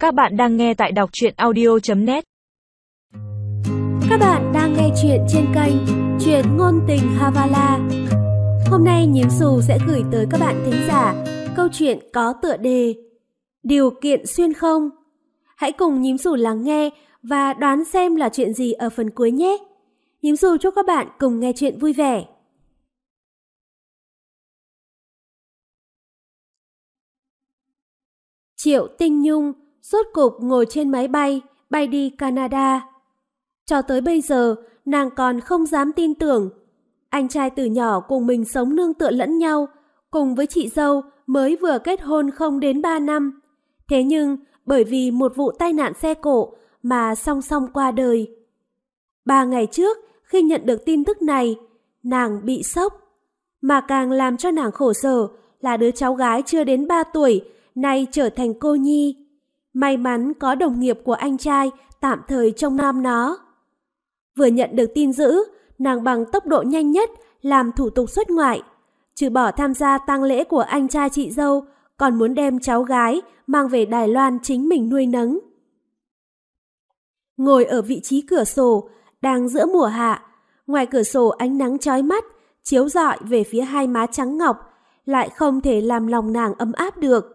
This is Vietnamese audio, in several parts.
Các bạn đang nghe tại đọc truyện audio.net. Các bạn đang nghe chuyện trên kênh Chuyện Ngôn Tình Havala. Hôm nay Nhím Xù sẽ gửi tới các bạn thính giả câu chuyện có tựa đề Điều kiện xuyên không. Hãy cùng Nhím Xù lắng nghe và đoán xem là chuyện gì ở phần cuối nhé. Nhím Xù chúc các bạn cùng nghe chuyện vui vẻ. Triệu Tinh Nhung rốt cục ngồi trên máy bay, bay đi Canada. Cho tới bây giờ, nàng còn không dám tin tưởng. Anh trai từ nhỏ cùng mình sống nương tựa lẫn nhau, cùng với chị dâu mới vừa kết hôn không đến 3 năm. Thế nhưng, bởi vì một vụ tai nạn xe cộ mà song song qua đời. 3 ngày trước, khi nhận được tin tức này, nàng bị sốc. Mà càng làm cho nàng khổ sở là đứa cháu gái chưa đến 3 tuổi, nay trở thành cô nhi. May mắn có đồng nghiệp của anh trai tạm thời trông nom nó. Vừa nhận được tin dữ, nàng bằng tốc độ nhanh nhất làm thủ tục xuất ngoại. Trừ bỏ tham gia tang lễ của anh trai chị dâu, còn muốn đem cháu gái mang về Đài Loan chính mình nuôi nấng. Ngồi ở vị trí cửa sổ, đang giữa mùa hạ, ngoài cửa sổ ánh nắng chói mắt, chiếu rọi về phía hai má trắng ngọc, lại không thể làm lòng nàng ấm áp được.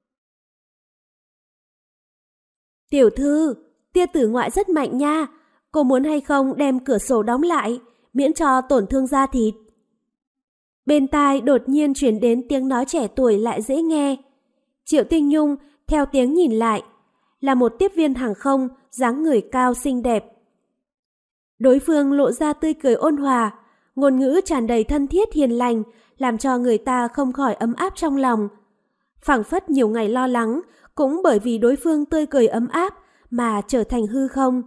Tiểu thư, tia tử ngoại rất mạnh nha. Cô muốn hay không đem cửa sổ đóng lại, miễn cho tổn thương da thịt. Bên tai đột nhiên truyền đến tiếng nói trẻ tuổi lại dễ nghe. Triệu Tinh Nhung theo tiếng nhìn lại, là một tiếp viên hàng không, dáng người cao xinh đẹp. Đối phương lộ ra tươi cười ôn hòa, ngôn ngữ tràn đầy thân thiết hiền lành, làm cho người ta không khỏi ấm áp trong lòng. Phảng phất nhiều ngày lo lắng, cũng bởi vì đối phương tươi cười ấm áp mà trở thành hư không.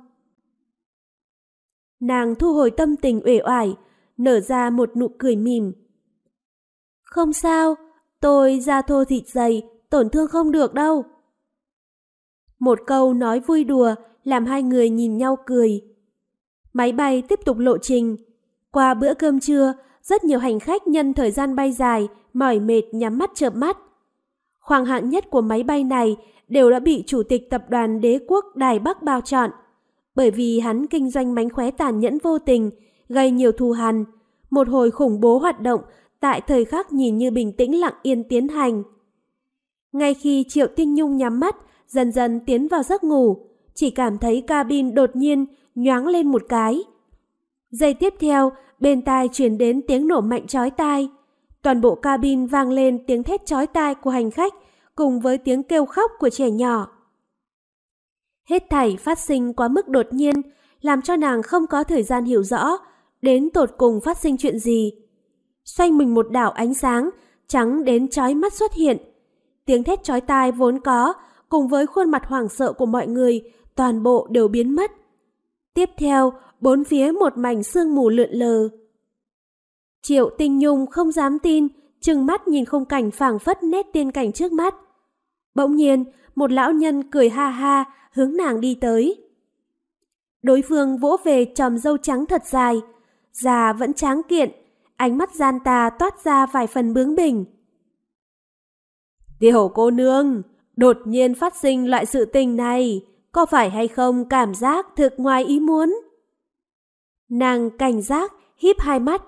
Nàng thu hồi tâm tình uể oải, nở ra một nụ cười mỉm. Không sao, tôi da thô thịt dày, tổn thương không được đâu. Một câu nói vui đùa làm hai người nhìn nhau cười. Máy bay tiếp tục lộ trình. Qua bữa cơm trưa, rất nhiều hành khách nhân thời gian bay dài, mỏi mệt nhắm mắt chợp mắt. Khoang hạng nhất của máy bay này đều đã bị Chủ tịch Tập đoàn Đế quốc Đài Bắc bao chọn. Bởi vì hắn kinh doanh mánh khóe tàn nhẫn vô tình, gây nhiều thù hằn, một hồi khủng bố hoạt động tại thời khắc nhìn như bình tĩnh lặng yên tiến hành. Ngay khi Triệu Tinh Nhung nhắm mắt, dần dần tiến vào giấc ngủ, chỉ cảm thấy cabin đột nhiên nhoáng lên một cái. Giây tiếp theo, bên tai truyền đến tiếng nổ mạnh chói tai. Toàn bộ cabin vang lên tiếng thét chói tai của hành khách cùng với tiếng kêu khóc của trẻ nhỏ. Hết thảy phát sinh quá mức đột nhiên, làm cho nàng không có thời gian hiểu rõ đến tột cùng phát sinh chuyện gì. Xoay mình một đảo ánh sáng trắng đến chói mắt xuất hiện. Tiếng thét chói tai vốn có cùng với khuôn mặt hoảng sợ của mọi người toàn bộ đều biến mất. Tiếp theo, bốn phía một mảnh sương mù lượn lờ. Triệu Tinh Nhung không dám tin, trừng mắt nhìn khung cảnh phảng phất nét tiên cảnh trước mắt. Bỗng nhiên, một lão nhân cười ha ha hướng nàng đi tới. Đối phương vỗ về chòm râu trắng thật dài, già vẫn tráng kiện, ánh mắt gian tà toát ra vài phần bướng bỉnh. Tiểu cô nương, đột nhiên phát sinh loại sự tình này, có phải hay không cảm giác thực ngoài ý muốn? Nàng cảnh giác, híp hai mắt.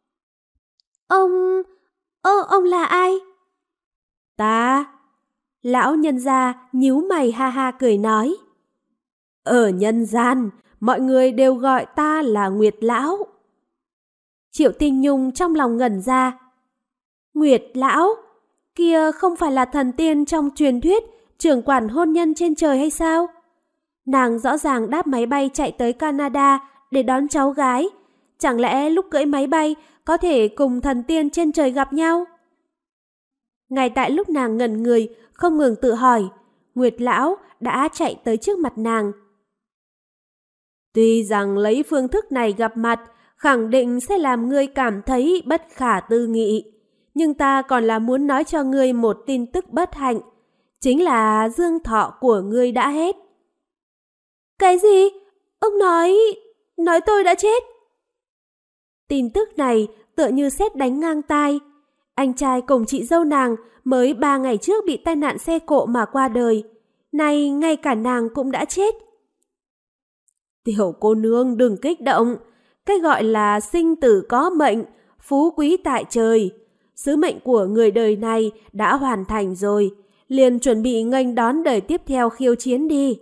Ông là ai? Ta. Lão nhân gia nhíu mày ha ha cười nói. Ở nhân gian, mọi người đều gọi ta là Nguyệt Lão. Triệu Tinh Nhung trong lòng ngẩn ra. Nguyệt Lão? Kia không phải là thần tiên trong truyền thuyết trưởng quản hôn nhân trên trời hay sao? Nàng rõ ràng đáp máy bay chạy tới Canada để đón cháu gái. Chẳng lẽ lúc cưỡi máy bay có thể cùng thần tiên trên trời gặp nhau? Ngay tại lúc nàng ngẩn người, không ngừng tự hỏi, Nguyệt Lão đã chạy tới trước mặt nàng. Tuy rằng lấy phương thức này gặp mặt, khẳng định sẽ làm ngươi cảm thấy bất khả tư nghị. Nhưng ta còn là muốn nói cho ngươi một tin tức bất hạnh. Chính là dương thọ của ngươi đã hết. Cái gì? Ông nói tôi đã chết. Tin tức này tựa như sét đánh ngang tai. Anh trai cùng chị dâu nàng mới 3 ngày trước bị tai nạn xe cộ mà qua đời. Nay ngay cả nàng cũng đã chết. Tiểu cô nương đừng kích động. Cái gọi là sinh tử có mệnh, phú quý tại trời. Sứ mệnh của người đời này đã hoàn thành rồi. Liền chuẩn bị nghênh đón đời tiếp theo khiêu chiến đi.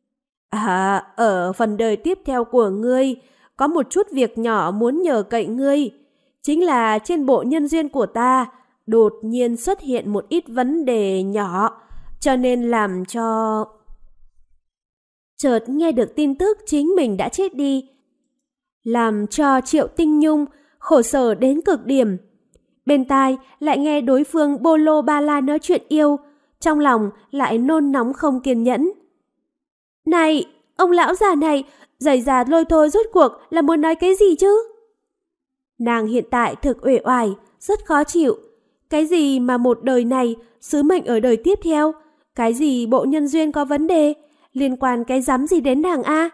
Ở phần đời tiếp theo của ngươi, có một chút việc nhỏ muốn nhờ cậy ngươi. Chính là trên bộ nhân duyên của ta, đột nhiên xuất hiện một ít vấn đề nhỏ, cho nên làm cho... Chợt nghe được tin tức chính mình đã chết đi, làm cho Triệu Tinh Nhung khổ sở đến cực điểm. Bên tai lại nghe đối phương bô lô ba la nói chuyện yêu, trong lòng lại nôn nóng không kiên nhẫn. Này, ông lão già này, giày già lôi thôi rốt cuộc là muốn nói cái gì chứ? Nàng hiện tại thực uể oải, rất khó chịu. Cái gì mà một đời này, sứ mệnh ở đời tiếp theo? Cái gì bộ nhân duyên có vấn đề? Liên quan cái rắm gì đến nàng a?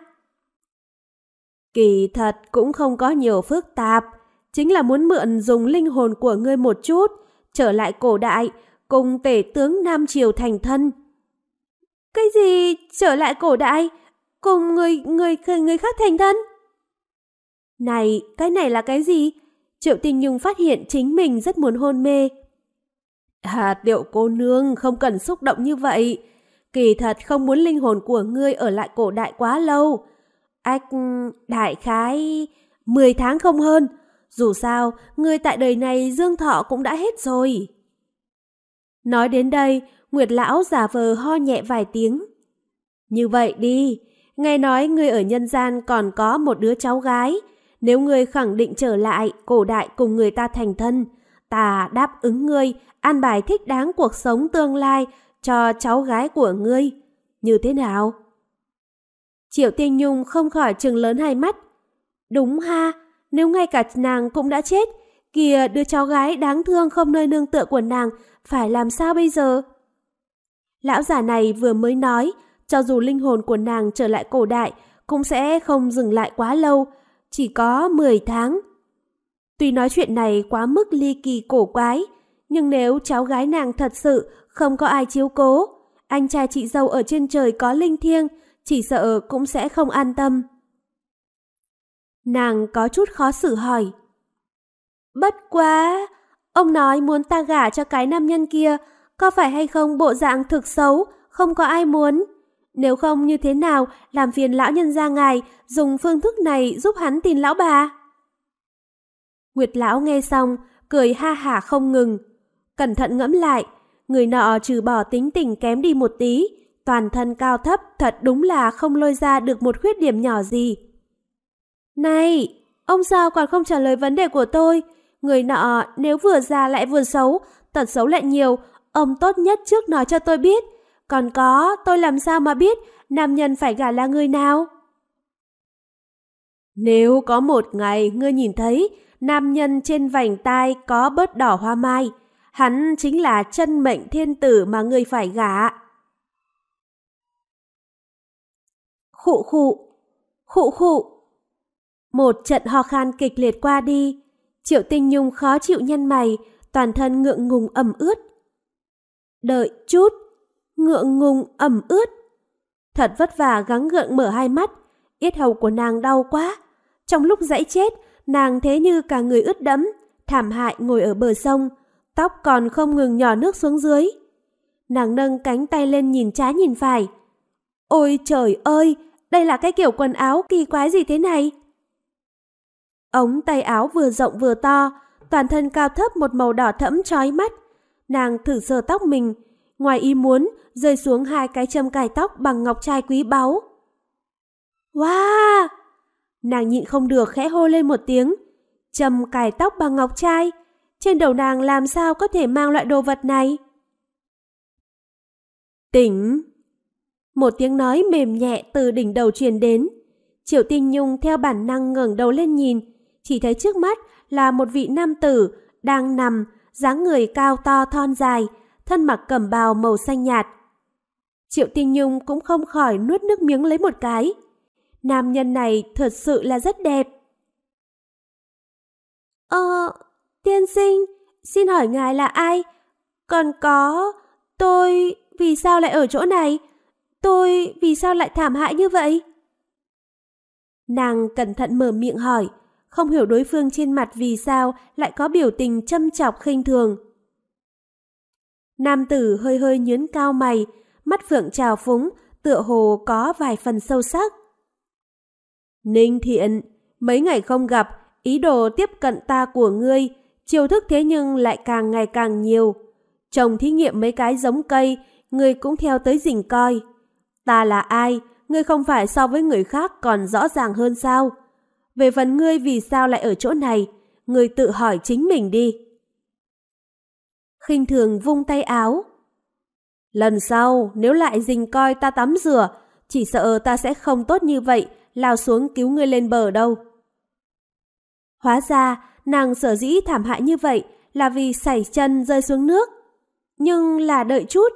Kỳ thật cũng không có nhiều phức tạp, chính là muốn mượn dùng linh hồn của ngươi một chút, trở lại cổ đại, cùng tể tướng Nam Triều thành thân. Cái gì trở lại cổ đại? Cùng người khác thành thân? Này, cái này là cái gì? Triệu Tinh Nhung phát hiện chính mình rất muốn hôn mê. Tiểu cô nương không cần xúc động như vậy. Kỳ thật không muốn linh hồn của ngươi ở lại cổ đại quá lâu. Đại khái 10 tháng không hơn. Dù sao, ngươi tại đời này dương thọ cũng đã hết rồi. Nói đến đây, Nguyệt lão giả vờ ho nhẹ vài tiếng. Như vậy đi, nghe nói ngươi ở nhân gian còn có một đứa cháu gái. Nếu ngươi khẳng định trở lại cổ đại cùng người ta thành thân, ta đáp ứng ngươi an bài thích đáng cuộc sống tương lai cho cháu gái của ngươi. Như thế nào? Triệu Tinh Nhung không khỏi trừng lớn hai mắt. Đúng ha, nếu ngay cả nàng cũng đã chết, kìa đứa cháu gái đáng thương không nơi nương tựa của nàng phải làm sao bây giờ? Lão già này vừa mới nói, cho dù linh hồn của nàng trở lại cổ đại cũng sẽ không dừng lại quá lâu, chỉ có 10 tháng. Tuy nói chuyện này quá mức ly kỳ cổ quái, nhưng nếu cháu gái nàng thật sự không có ai chiếu cố, anh trai chị dâu ở trên trời có linh thiêng, chỉ sợ cũng sẽ không an tâm. Nàng có chút khó xử hỏi. Bất quá, ông nói muốn ta gả cho cái nam nhân kia, có phải hay không bộ dạng thực xấu, không có ai muốn? Nếu không như thế nào làm phiền lão nhân gia ngài dùng phương thức này giúp hắn tìm lão bà? Nguyệt lão nghe xong, cười ha hả không ngừng. Cẩn thận ngẫm lại, người nọ trừ bỏ tính tình kém đi một tí, toàn thân cao thấp thật đúng là không lôi ra được một khuyết điểm nhỏ gì. Này, ông sao còn không trả lời vấn đề của tôi? Người nọ nếu vừa già lại vừa xấu, tật xấu lại nhiều, ông tốt nhất trước nói cho tôi biết. Còn có, tôi làm sao mà biết nam nhân phải gả là người nào? Nếu có một ngày ngươi nhìn thấy nam nhân trên vành tai có bớt đỏ hoa mai, hắn chính là chân mệnh thiên tử mà ngươi phải gả. Khụ khụ, khụ khụ. Một trận ho khan kịch liệt qua đi, Triệu Tinh Nhung khó chịu nhăn mày, toàn thân ngượng ngùng ẩm ướt. Đợi chút, ngượng ngùng ẩm ướt. Thật vất vả gắng gượng mở hai mắt, yết hầu của nàng đau quá. Trong lúc giãy chết, nàng thế như cả người ướt đẫm, thảm hại ngồi ở bờ sông, tóc còn không ngừng nhỏ nước xuống dưới. Nàng nâng cánh tay lên nhìn trái nhìn phải. Ôi trời ơi, đây là cái kiểu quần áo kỳ quái gì thế này? Ống tay áo vừa rộng vừa to, toàn thân cao thấp một màu đỏ thẫm chói mắt. Nàng thử sờ tóc mình, ngoài ý muốn rơi xuống 2 cái châm cài tóc bằng ngọc trai quý báu. Wow! Nàng nhịn không được khẽ hô lên một tiếng. Châm cài tóc bằng ngọc trai, trên đầu nàng làm sao có thể mang loại đồ vật này? Tỉnh! Một tiếng nói mềm nhẹ từ đỉnh đầu truyền đến. Triệu Tinh Nhung theo bản năng ngẩng đầu lên nhìn, chỉ thấy trước mắt là một vị nam tử đang nằm, dáng người cao to thon dài, thân mặc cẩm bào màu xanh nhạt. Triệu Tinh Nhung cũng không khỏi nuốt nước miếng lấy một cái. Nam nhân này thật sự là rất đẹp. Tiên sinh, xin hỏi ngài là ai? Còn có, tôi vì sao lại ở chỗ này? tôi vì sao lại thảm hại như vậy? Nàng cẩn thận mở miệng hỏi, không hiểu đối phương trên mặt vì sao lại có biểu tình châm chọc khinh thường. Nam tử hơi hơi nhướng cao mày, mắt phượng trào phúng, tựa hồ có vài phần sâu sắc. Ninh Thiện, mấy ngày không gặp, ý đồ tiếp cận ta của ngươi, chiêu thức thế nhưng lại càng ngày càng nhiều. Trồng thí nghiệm mấy cái giống cây, ngươi cũng theo tới rình coi. Ta là ai, ngươi không phải so với người khác còn rõ ràng hơn sao? Về phần ngươi vì sao lại ở chỗ này, ngươi tự hỏi chính mình đi. Khinh thường vung tay áo. Lần sau, nếu lại rình coi ta tắm rửa, chỉ sợ ta sẽ không tốt như vậy, lao xuống cứu ngươi lên bờ đâu. Hóa ra, nàng sở dĩ thảm hại như vậy là vì sảy chân rơi xuống nước. Nhưng là đợi chút.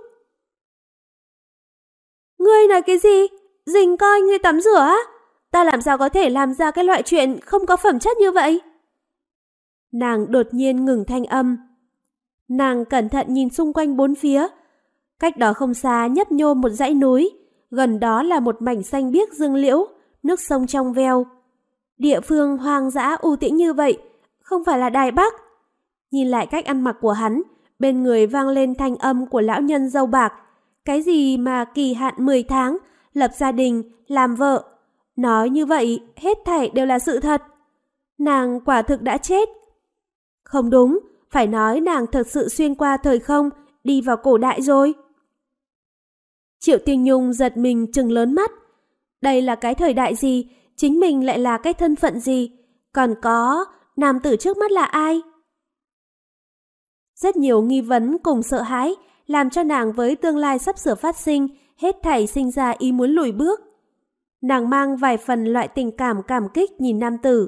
Ngươi nói cái gì? Rình coi ngươi tắm rửa á? Ta làm sao có thể làm ra cái loại chuyện không có phẩm chất như vậy? Nàng đột nhiên ngừng thanh âm. Nàng cẩn thận nhìn xung quanh bốn phía. Cách đó không xa nhấp nhô một dãy núi, gần đó là một mảnh xanh biếc dương liễu, nước sông trong veo. Địa phương hoang dã u tĩnh như vậy, không phải là Đài Bắc. Nhìn lại cách ăn mặc của hắn, bên người vang lên thanh âm của lão nhân râu bạc. Cái gì mà kỳ hạn 10 tháng, lập gia đình, làm vợ. Nói như vậy, hết thảy đều là sự thật. Nàng quả thực đã chết. Không đúng, phải nói nàng thật sự xuyên qua thời không, đi vào cổ đại rồi. Triệu Tiên Nhung giật mình trừng lớn mắt. Đây là cái thời đại gì? Chính mình lại là cái thân phận gì? Còn có, nam tử trước mắt là ai? Rất nhiều nghi vấn cùng sợ hãi, làm cho nàng với tương lai sắp sửa phát sinh, hết thảy sinh ra ý muốn lùi bước. Nàng mang vài phần loại tình cảm cảm kích nhìn nam tử.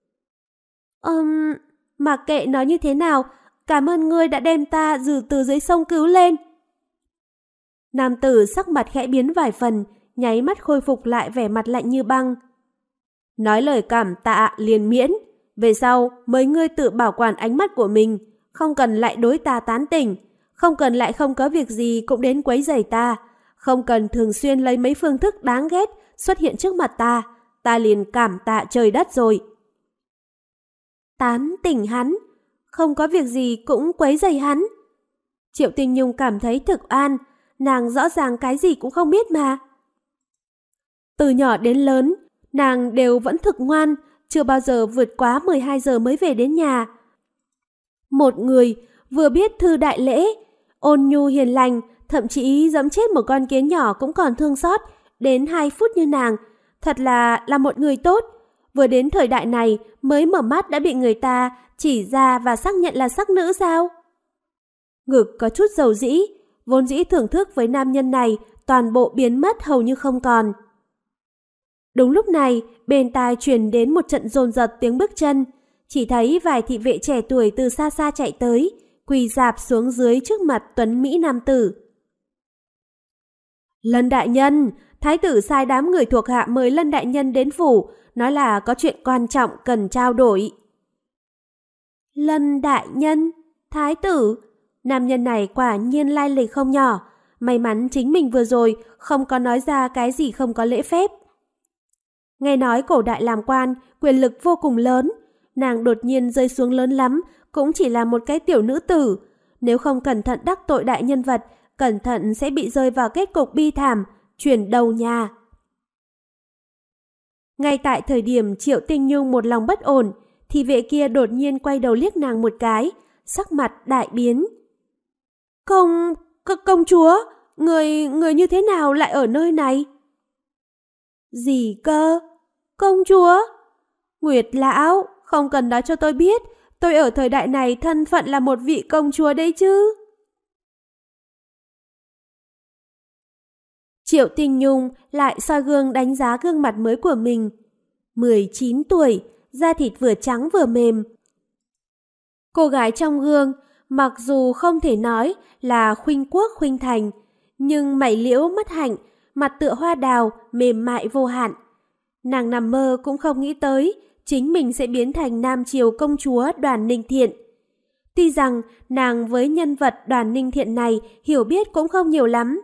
Mặc kệ nói như thế nào, cảm ơn ngươi đã đem ta từ dưới sông cứu lên. Nam tử sắc mặt khẽ biến vài phần, nháy mắt khôi phục lại vẻ mặt lạnh như băng. Nói lời cảm tạ liền miễn, về sau mấy ngươi tự bảo quản ánh mắt của mình, không cần lại đối ta tán tỉnh, không cần lại không có việc gì cũng đến quấy rầy ta, không cần thường xuyên lấy mấy phương thức đáng ghét xuất hiện trước mặt ta liền cảm tạ trời đất rồi. Tán tỉnh hắn, không có việc gì cũng quấy rầy hắn. Triệu Tinh Nhung cảm thấy thực oan, nàng rõ ràng cái gì cũng không biết mà. Từ nhỏ đến lớn, nàng đều vẫn thực ngoan, chưa bao giờ vượt quá 12 giờ mới về đến nhà. Một người vừa biết thư đại lễ, ôn nhu hiền lành, thậm chí giẫm chết một con kiến nhỏ cũng còn thương xót, đến 2 phút như nàng, thật là một người tốt. Vừa đến thời đại này mới mở mắt đã bị người ta chỉ ra và xác nhận là sắc nữ sao? Ngực có chút dầu dĩ, vốn dĩ thưởng thức với nam nhân này toàn bộ biến mất hầu như không còn. Đúng lúc này, bên tai truyền đến một trận dồn dập tiếng bước chân, chỉ thấy vài thị vệ trẻ tuổi từ xa xa chạy tới, quỳ rạp xuống dưới trước mặt tuấn mỹ nam tử. Lân đại nhân, thái tử sai đám người thuộc hạ mời Lân đại nhân đến phủ, nói là có chuyện quan trọng cần trao đổi. Lân đại nhân, thái tử, nam nhân này quả nhiên lai lịch không nhỏ, may mắn chính mình vừa rồi không có nói ra cái gì không có lễ phép. Nghe nói cổ đại làm quan, quyền lực vô cùng lớn, nàng đột nhiên rơi xuống lớn lắm, cũng chỉ là một cái tiểu nữ tử. Nếu không cẩn thận đắc tội đại nhân vật, cẩn thận sẽ bị rơi vào kết cục bi thảm, chuyển đầu nhà. Ngay tại thời điểm Triệu Tinh Nhung một lòng bất ổn, thì vệ kia đột nhiên quay đầu liếc nàng một cái, sắc mặt đại biến. Công chúa, người như thế nào lại ở nơi này? Gì cơ? Công chúa? Nguyệt lão, không cần nói cho tôi biết, tôi ở thời đại này thân phận là một vị công chúa đấy chứ. Triệu Tinh Nhung lại soi gương đánh giá gương mặt mới của mình. 19 tuổi, da thịt vừa trắng vừa mềm. Cô gái trong gương, mặc dù không thể nói là khuynh quốc khuynh thành, nhưng mày liễu mắt hạnh, mặt tựa hoa đào, mềm mại vô hạn. Nàng nằm mơ cũng không nghĩ tới chính mình sẽ biến thành nam triều công chúa Đoàn Ninh Thiện. Tuy rằng nàng với nhân vật Đoàn Ninh Thiện này hiểu biết cũng không nhiều lắm,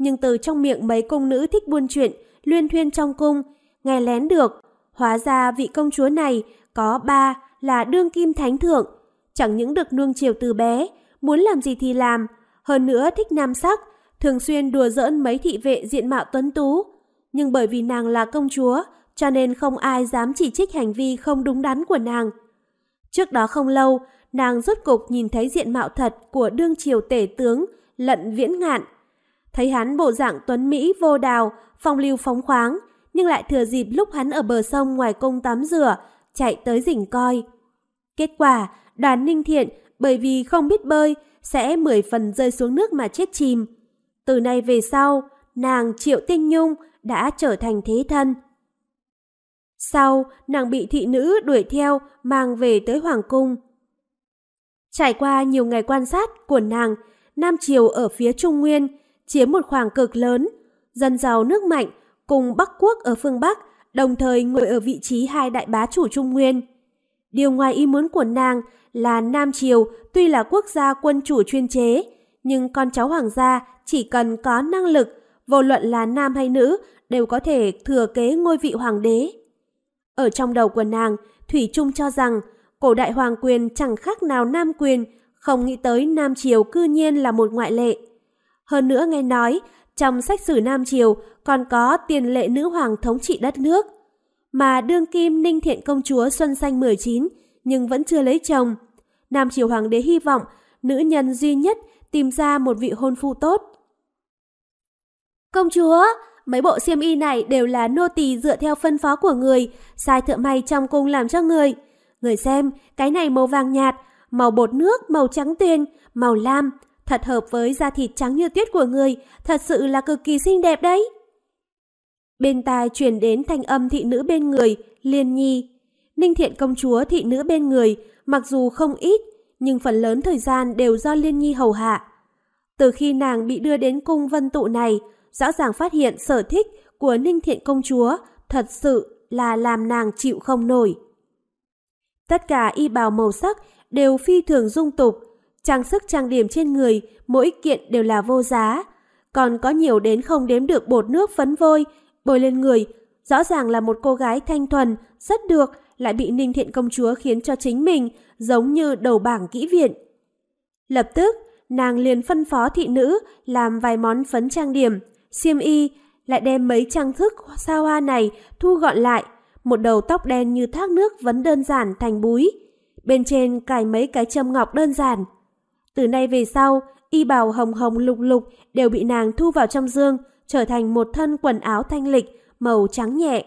nhưng từ trong miệng mấy cung nữ thích buôn chuyện, luyên thuyên trong cung, nghe lén được. Hóa ra vị công chúa này có ba là đương kim thánh thượng, chẳng những được nuông chiều từ bé, muốn làm gì thì làm, hơn nữa thích nam sắc, thường xuyên đùa giỡn mấy thị vệ diện mạo tuấn tú. Nhưng bởi vì nàng là công chúa, cho nên không ai dám chỉ trích hành vi không đúng đắn của nàng. Trước đó không lâu, nàng rốt cục nhìn thấy diện mạo thật của đương triều tể tướng Lận Viễn Ngạn. Thấy hắn bộ dạng tuấn Mỹ vô đào, phong lưu phóng khoáng, nhưng lại thừa dịp lúc hắn ở bờ sông ngoài cung tắm rửa, chạy tới rình coi. Kết quả, Đoàn Ninh Thiện bởi vì không biết bơi, sẽ 10 phần rơi xuống nước mà chết chìm. Từ nay về sau, nàng Triệu Tinh Nhung đã trở thành thế thân. Sau, nàng bị thị nữ đuổi theo, mang về tới Hoàng cung. Trải qua nhiều ngày quan sát của nàng, Nam Triều ở phía Trung Nguyên chiếm một khoảng cực lớn, dân giàu nước mạnh, cùng Bắc Quốc ở phương Bắc, đồng thời ngồi ở vị trí hai đại bá chủ Trung Nguyên. Điều ngoài ý muốn của nàng là Nam Triều tuy là quốc gia quân chủ chuyên chế, nhưng con cháu hoàng gia chỉ cần có năng lực, vô luận là nam hay nữ, đều có thể thừa kế ngôi vị hoàng đế. Ở trong đầu của nàng, thủy chung cho rằng cổ đại hoàng quyền chẳng khác nào nam quyền, không nghĩ tới Nam Triều cư nhiên là một ngoại lệ. Hơn nữa nghe nói, trong sách sử Nam Triều còn có tiền lệ nữ hoàng thống trị đất nước. Mà đương kim Ninh Thiện công chúa xuân xanh 19 nhưng vẫn chưa lấy chồng. Nam Triều hoàng đế hy vọng nữ nhân duy nhất tìm ra một vị hôn phu tốt. Công chúa, mấy bộ xiêm y này đều là nô tỳ dựa theo phân phó của người, sai thợ may trong cung làm cho người. Người xem, cái này màu vàng nhạt, màu bột nước, màu trắng tuyền, màu lam, thật hợp với da thịt trắng như tuyết của người, thật sự là cực kỳ xinh đẹp đấy. Bên tai truyền đến thanh âm thị nữ bên người, Liên Nhi. Ninh Thiện công chúa thị nữ bên người, mặc dù không ít, nhưng phần lớn thời gian đều do Liên Nhi hầu hạ. Từ khi nàng bị đưa đến cung Vân Tụ này, rõ ràng phát hiện sở thích của Ninh Thiện công chúa thật sự là làm nàng chịu không nổi. Tất cả y bào màu sắc đều phi thường dung tục, trang sức trang điểm trên người mỗi kiện đều là vô giá, còn có nhiều đến không đếm được bột nước phấn vôi bôi lên người. Rõ ràng là một cô gái thanh thuần, rất được, lại bị Ninh Thiện công chúa khiến cho chính mình giống như đầu bảng kỹ viện. Lập tức, nàng liền phân phó thị nữ làm vài món phấn trang điểm, xiêm y, lại đem mấy trang sức xa hoa này thu gọn lại, một đầu tóc đen như thác nước vấn đơn giản thành búi, bên trên cài mấy cái châm ngọc đơn giản. Từ nay về sau, y bào hồng hồng lục lục đều bị nàng thu vào trong dương, trở thành một thân quần áo thanh lịch, màu trắng nhẹ.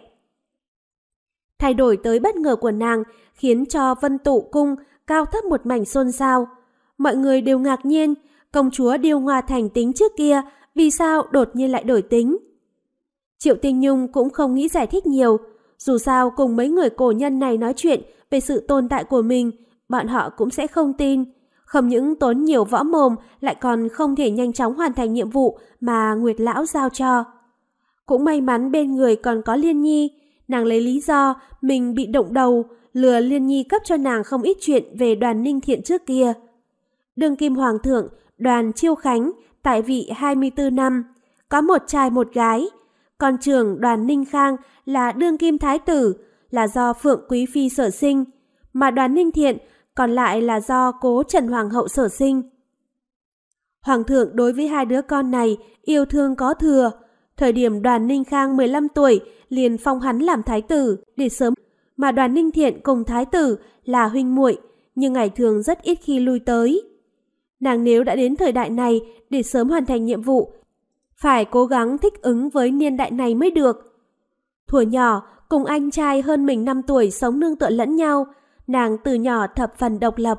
Thay đổi tới bất ngờ của nàng khiến cho Vân Tụ cung cao thấp một mảnh xôn xao. Mọi người đều ngạc nhiên, công chúa điêu ngoa thành tính trước kia, vì sao đột nhiên lại đổi tính? Triệu Tinh Nhung cũng không nghĩ giải thích nhiều, dù sao cùng mấy người cổ nhân này nói chuyện về sự tồn tại của mình, bọn họ cũng sẽ không tin. Không những tốn nhiều võ mồm, lại còn không thể nhanh chóng hoàn thành nhiệm vụ mà Nguyệt Lão giao cho. Cũng may mắn bên người còn có Liên Nhi, nàng lấy lý do mình bị động đầu, lừa Liên Nhi cấp cho nàng không ít chuyện về Đoàn Ninh Thiện trước kia. Đương kim hoàng thượng Đoàn Chiêu Khánh tại vị 24 năm, có một trai một gái. Con trưởng Đoàn Ninh Khang là đương kim thái tử, là do Phượng Quý Phi sở sinh, mà Đoàn Ninh Thiện còn lại là do cố Trần Hoàng hậu sở sinh. Hoàng thượng đối với hai đứa con này yêu thương có thừa. Thời điểm Đoàn Ninh Khang 15 tuổi liền phong hắn làm thái tử để sớm, mà Đoàn Ninh Thiện cùng thái tử là huynh muội, nhưng ngày thường rất ít khi lui tới. Nàng nếu đã đến thời đại này để sớm hoàn thành nhiệm vụ, phải cố gắng thích ứng với niên đại này mới được. Thuở nhỏ, cùng anh trai hơn mình 5 tuổi sống nương tựa lẫn nhau, nàng từ nhỏ thập phần độc lập.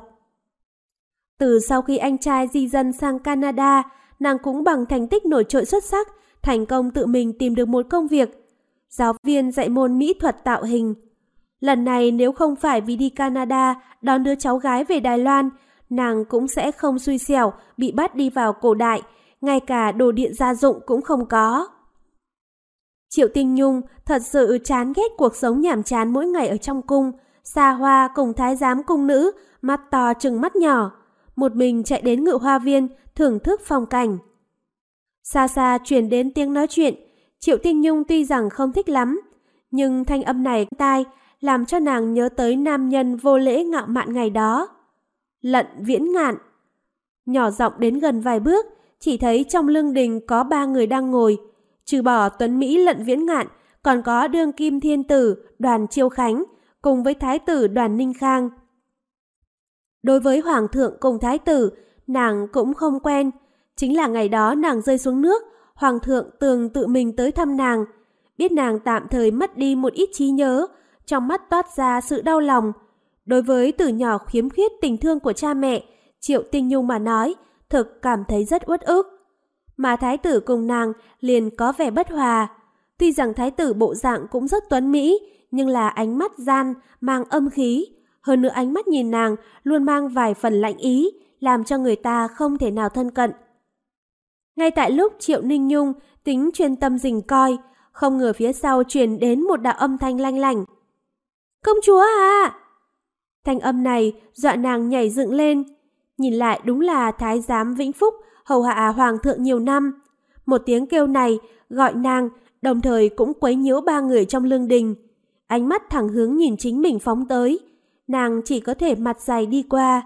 Từ sau khi anh trai di dân sang Canada, nàng cũng bằng thành tích nổi trội xuất sắc, thành công tự mình tìm được một công việc, giáo viên dạy môn mỹ thuật tạo hình. Lần này nếu không phải vì đi Canada đón đứa cháu gái về Đài Loan, nàng cũng sẽ không xui xẻo bị bắt đi vào cổ đại, ngay cả đồ điện gia dụng cũng không có. Triệu Tinh Nhung thật sự chán ghét cuộc sống nhàm chán mỗi ngày ở trong cung, xa hoa cùng thái giám cung nữ, mắt to trừng mắt nhỏ, một mình chạy đến Ngự Hoa Viên thưởng thức phong cảnh. Xa xa truyền đến tiếng nói chuyện. Triệu Tinh Nhung tuy rằng không thích lắm, nhưng thanh âm này tai làm cho nàng nhớ tới nam nhân vô lễ ngạo mạn ngày đó. Lận Viễn Ngạn. Nhỏ giọng đến gần vài bước, chỉ thấy trong lương đình có 3 người đang ngồi. Trừ bỏ Tuấn Mỹ Lận Viễn Ngạn, còn có đương kim thiên tử Đoàn Chiêu Khánh cùng với thái tử Đoàn Ninh Khang. Đối với hoàng thượng cùng thái tử, nàng cũng không quen. Chính là ngày đó nàng rơi xuống nước, hoàng thượng tường tự mình tới thăm nàng. Biết nàng tạm thời mất đi một ít trí nhớ, trong mắt toát ra sự đau lòng. Đối với từ nhỏ khiếm khuyết tình thương của cha mẹ, Triệu Tinh Nhung mà nói, thực cảm thấy rất uất ức. Mà thái tử cùng nàng liền có vẻ bất hòa. Tuy rằng thái tử bộ dạng cũng rất tuấn mỹ, nhưng là ánh mắt gian, mang âm khí. Hơn nữa ánh mắt nhìn nàng luôn mang vài phần lạnh ý, làm cho người ta không thể nào thân cận. Ngay tại lúc Triệu Ninh Nhung tính chuyên tâm rình coi, không ngờ phía sau truyền đến một đạo âm thanh lanh lảnh. Công chúa à! Thanh âm này dọa nàng nhảy dựng lên. Nhìn lại đúng là thái giám Vĩnh Phúc hầu hạ hoàng thượng nhiều năm. Một tiếng kêu này gọi nàng, đồng thời cũng quấy nhiễu 3 người trong lương đình. Ánh mắt thẳng hướng nhìn chính mình phóng tới, nàng chỉ có thể mặt dày đi qua.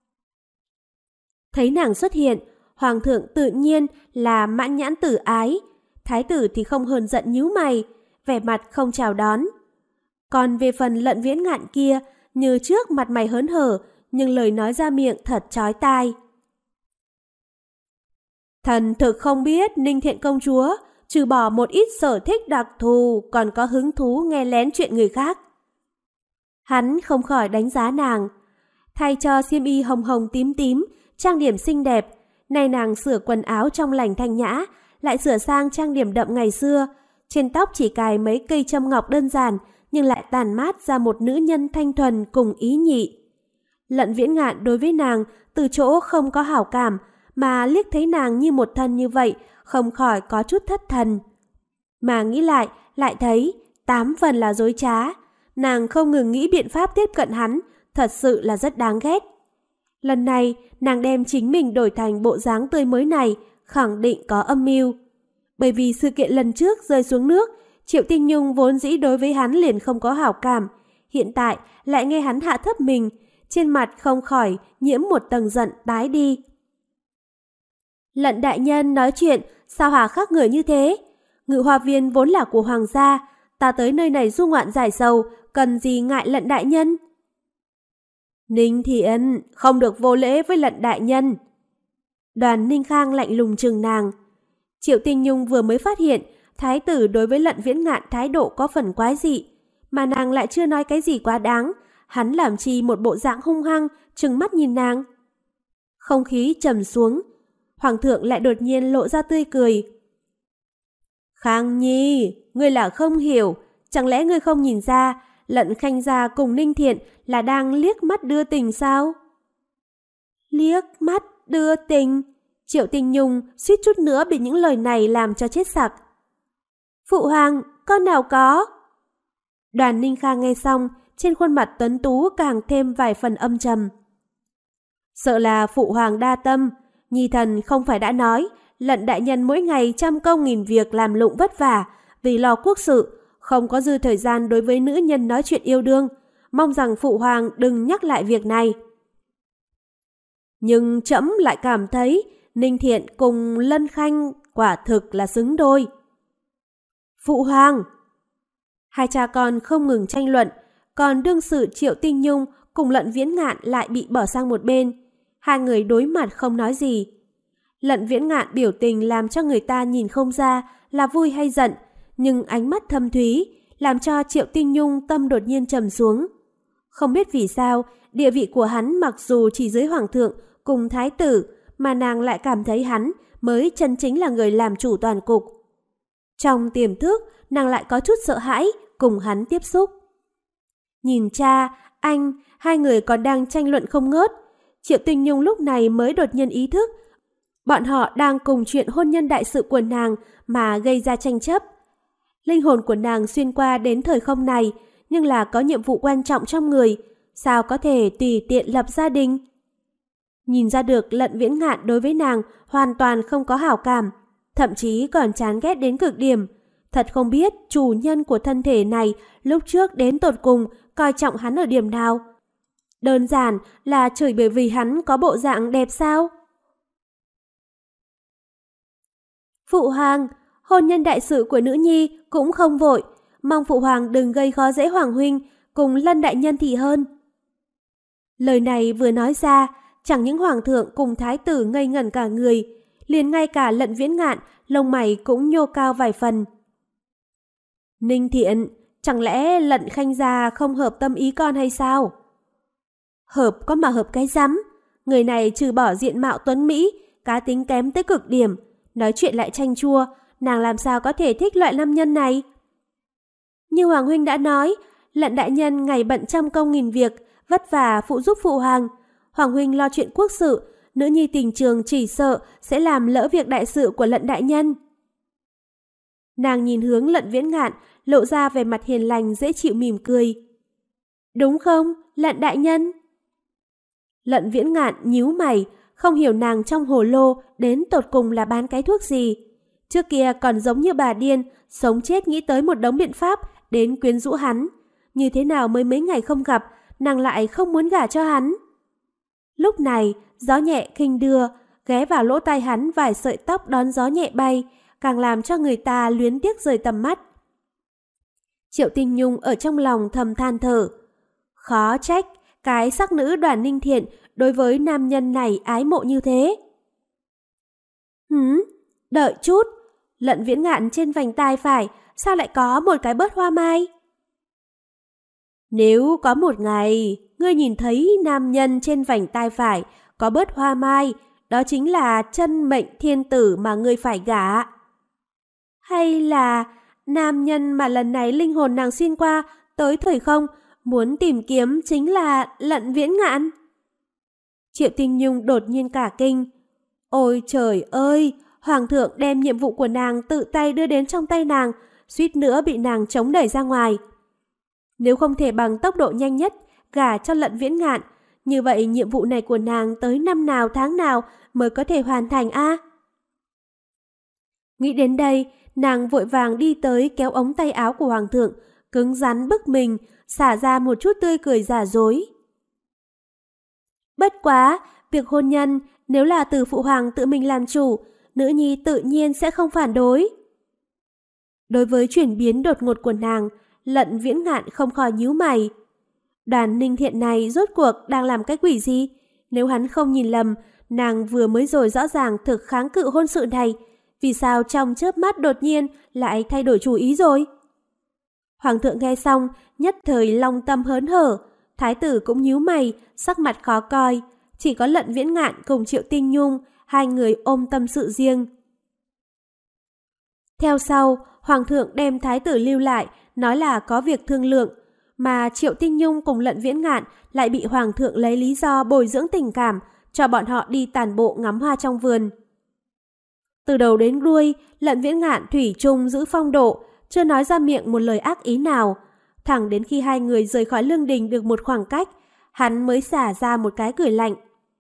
Thấy nàng xuất hiện, hoàng thượng tự nhiên là mãn nhãn tử ái, thái tử thì không hờn giận nhíu mày, vẻ mặt không chào đón. Còn về phần Lận Viễn Ngạn kia, như trước mặt mày hớn hở, nhưng lời nói ra miệng thật chói tai. Thần thực không biết Ninh Thiện công chúa, trừ bỏ một ít sở thích đặc thù, còn có hứng thú nghe lén chuyện người khác. Hắn không khỏi đánh giá nàng. Thay cho xiêm y hồng hồng tím tím, trang điểm xinh đẹp, nay nàng sửa quần áo trong lành thanh nhã, lại sửa sang trang điểm đậm ngày xưa. Trên tóc chỉ cài mấy cây châm ngọc đơn giản, nhưng lại tàn mát ra một nữ nhân thanh thuần cùng ý nhị. Lận Viễn Ngạn đối với nàng từ chỗ không có hảo cảm, mà liếc thấy nàng như một thân như vậy, không khỏi có chút thất thần. Mà nghĩ lại thấy 8 phần là dối trá. Nàng không ngừng nghĩ biện pháp tiếp cận hắn, thật sự là rất đáng ghét. Lần này, nàng đem chính mình đổi thành bộ dáng tươi mới này, khẳng định có âm mưu. Bởi vì sự kiện lần trước rơi xuống nước, Triệu Tinh Nhung vốn dĩ đối với hắn liền không có hảo cảm. Hiện tại lại nghe hắn hạ thấp mình, trên mặt không khỏi nhiễm một tầng giận tái đi. Lận đại nhân nói chuyện sao hà khắc người như thế? Ngự hoa viên vốn là của hoàng gia, ta tới nơi này du ngoạn giải sầu, cần gì ngại Lận đại nhân? Ninh Thiện, không được vô lễ với Lận đại nhân. Đoàn Ninh Khang lạnh lùng trừng nàng. Triệu Tinh Nhung vừa mới phát hiện thái tử đối với Lận Viễn Ngạn thái độ có phần quái dị, mà nàng lại chưa nói cái gì quá đáng, hắn làm chi một bộ dạng hung hăng, trừng mắt nhìn nàng. Không khí trầm xuống, hoàng thượng lại đột nhiên lộ ra tươi cười. Khang Nhi, ngươi là không hiểu, chẳng lẽ ngươi không nhìn ra Lận Khanh gia cùng Ninh Thiện là đang liếc mắt đưa tình sao? Liếc mắt đưa tình? Triệu Tinh Nhung suýt chút nữa bị những lời này làm cho chết sặc. Phụ hoàng, con nào có? Đoàn Ninh Khang nghe xong, trên khuôn mặt tuấn tú càng thêm vài phần âm trầm. Sợ là phụ hoàng đa tâm, nhi thần không phải đã nói, Lận đại nhân mỗi ngày trăm công nghìn việc làm lụng vất vả, vì lo quốc sự, không có dư thời gian đối với nữ nhân nói chuyện yêu đương, mong rằng phụ hoàng đừng nhắc lại việc này. Nhưng trẫm lại cảm thấy Ninh Thiện cùng Lân Khanh quả thực là xứng đôi. Phụ hoàng! Hai cha con không ngừng tranh luận, còn đương sự Triệu Tinh Nhung cùng Lận Viễn Ngạn lại bị bỏ sang một bên. Hai người đối mặt không nói gì. Lận Viễn Ngạn biểu tình làm cho người ta nhìn không ra là vui hay giận, nhưng ánh mắt thâm thúy làm cho Triệu Tinh Nhung tâm đột nhiên trầm xuống. Không biết vì sao, địa vị của hắn mặc dù chỉ dưới hoàng thượng cùng thái tử, mà nàng lại cảm thấy hắn mới chân chính là người làm chủ toàn cục. Trong tiềm thức, nàng lại có chút sợ hãi cùng hắn tiếp xúc. Nhìn cha, anh, hai người còn đang tranh luận không ngớt. Triệu Tinh Nhung lúc này mới đột nhiên ý thức, bọn họ đang cùng chuyện hôn nhân đại sự của nàng mà gây ra tranh chấp. Linh hồn của nàng xuyên qua đến thời không này, nhưng là có nhiệm vụ quan trọng trong người, sao có thể tùy tiện lập gia đình? Nhìn ra được Lận Viễn Ngạn đối với nàng hoàn toàn không có hảo cảm, thậm chí còn chán ghét đến cực điểm. Thật không biết chủ nhân của thân thể này lúc trước đến tột cùng coi trọng hắn ở điểm nào. Đơn giản là chửi bởi vì hắn có bộ dạng đẹp sao? Phụ hoàng, hôn nhân đại sự của nữ nhi cũng không vội, mong phụ hoàng đừng gây khó dễ hoàng huynh, cùng Lân đại nhân thì hơn. Lời này vừa nói ra, chẳng những hoàng thượng cùng thái tử ngây ngẩn cả người, liền ngay cả Lận Viễn Ngạn, lông mày cũng nhô cao vài phần. Ninh Thiện, chẳng lẽ Lận khanh gia không hợp tâm ý con hay sao? Hợp có mà hợp cái rắm, người này trừ bỏ diện mạo tuấn mỹ, cá tính kém tới cực điểm, nói chuyện lại chanh chua, nàng làm sao có thể thích loại nam nhân này? Như hoàng huynh đã nói, Lận đại nhân ngày bận trăm công nghìn việc, vất vả phụ giúp phụ hoàng. Hoàng huynh lo chuyện quốc sự, nữ nhi tình trường chỉ sợ sẽ làm lỡ việc đại sự của Lận đại nhân. Nàng nhìn hướng Lận Viễn Ngạn, lộ ra vẻ mặt hiền lành dễ chịu mỉm cười. Đúng không, Lận đại nhân? Lận Viễn Ngạn nhíu mày, không hiểu nàng trong hồ lô đến tột cùng là bán cái thuốc gì. Trước kia còn giống như bà điên, sống chết nghĩ tới một đống biện pháp đến quyến rũ hắn. Như thế nào mới mấy ngày không gặp, nàng lại không muốn gả cho hắn. Lúc này, gió nhẹ khinh đưa, ghé vào lỗ tai hắn vài sợi tóc đón gió nhẹ bay, càng làm cho người ta luyến tiếc rời tầm mắt. Triệu Tinh Nhung ở trong lòng thầm than thở. Khó trách, cái sắc nữ Đoàn Ninh Thiện đối với nam nhân này ái mộ như thế. Đợi chút, Lận Viễn Ngạn trên vành tai phải, sao lại có một cái bớt hoa mai? Nếu có một ngày, ngươi nhìn thấy nam nhân trên vành tai phải có bớt hoa mai, đó chính là chân mệnh thiên tử mà ngươi phải gả. Hay là nam nhân mà lần này linh hồn nàng xuyên qua tới thời không, muốn tìm kiếm chính là Lận Viễn Ngạn? Triệu Tinh Nhung đột nhiên cả kinh. Ôi trời ơi, hoàng thượng đem nhiệm vụ của nàng tự tay đưa đến trong tay nàng, suýt nữa bị nàng chống đẩy ra ngoài. Nếu không thể bằng tốc độ nhanh nhất gả cho Lận Viễn Ngạn, như vậy nhiệm vụ này của nàng tới năm nào tháng nào mới có thể hoàn thành a? Nghĩ đến đây, nàng vội vàng đi tới kéo ống tay áo của hoàng thượng, cứng rắn bức mình, xả ra một chút tươi cười giả dối. Bất quá, việc hôn nhân nếu là từ phụ hoàng tự mình làm chủ, nữ nhi tự nhiên sẽ không phản đối. Đối với chuyển biến đột ngột của nàng, Lận Viễn Ngạn không khỏi nhíu mày. Đoàn Ninh Thiện này rốt cuộc đang làm cái quỷ gì? Nếu hắn không nhìn lầm, nàng vừa mới rồi rõ ràng thực kháng cự hôn sự này, vì sao trong chớp mắt đột nhiên lại thay đổi chủ ý rồi? Hoàng thượng nghe xong, nhất thời long tâm hớn hở, thái tử cũng nhíu mày, sắc mặt khó coi, chỉ có Lận Viễn Ngạn cùng Triệu Tinh Nhung, hai người ôm tâm sự riêng. Theo sau, hoàng thượng đem thái tử lưu lại, nói là có việc thương lượng, mà Triệu Tinh Nhung cùng Lận Viễn Ngạn lại bị hoàng thượng lấy lý do bồi dưỡng tình cảm, cho bọn họ đi tản bộ ngắm hoa trong vườn. Từ đầu đến đuôi, Lận Viễn Ngạn thủy chung giữ phong độ, chưa nói ra miệng một lời ác ý nào. Thẳng đến khi hai người rời khỏi lương đình được một khoảng cách, hắn mới xả ra một cái cười lạnh.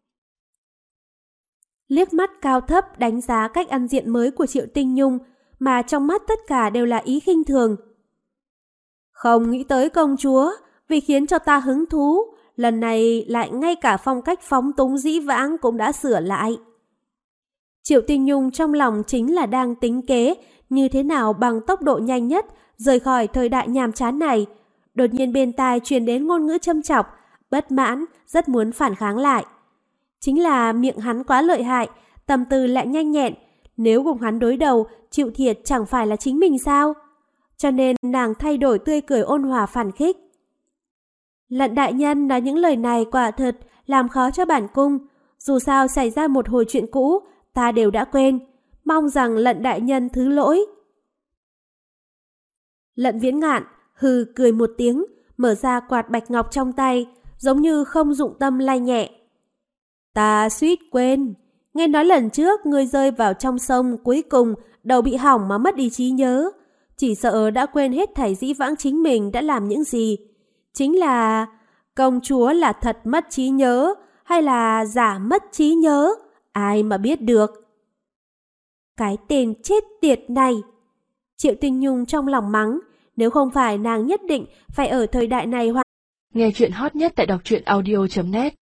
Liếc mắt cao thấp đánh giá cách ăn diện mới của Triệu Tinh Nhung, mà trong mắt tất cả đều là ý khinh thường. Không nghĩ tới công chúa, vì khiến cho ta hứng thú, lần này lại ngay cả phong cách phóng túng dĩ vãng cũng đã sửa lại. Triệu Tinh Nhung trong lòng chính là đang tính kế như thế nào bằng tốc độ nhanh nhất rời khỏi thời đại nhàm chán này. Đột nhiên bên tai truyền đến ngôn ngữ châm chọc, bất mãn, rất muốn phản kháng lại. Chính là miệng hắn quá lợi hại, tâm tư lại nhanh nhẹn, nếu cùng hắn đối đầu, chịu thiệt chẳng phải là chính mình sao? Cho nên nàng thay đổi tươi cười ôn hòa phản khích. Lận đại nhân nói những lời này quả thật làm khó cho bản cung, dù sao xảy ra một hồi chuyện cũ, ta đều đã quên, mong rằng Lận đại nhân thứ lỗi. Lận Viễn Ngạn hừ cười một tiếng, mở ra quạt bạch ngọc trong tay, giống như không dụng tâm lay nhẹ. Ta suýt quên, nghe nói lần trước ngươi rơi vào trong sông, cuối cùng đầu bị hỏng mà mất đi trí nhớ, chỉ sợ đã quên hết thảy dĩ vãng chính mình đã làm những gì. Chính là công chúa là thật mất trí nhớ hay là giả mất trí nhớ, ai mà biết được. Cái tên chết tiệt này! Triệu Tinh Nhung trong lòng mắng, nếu không phải nàng nhất định phải ở thời đại này Nghe chuyện hot nhất tại đọc truyện audio.net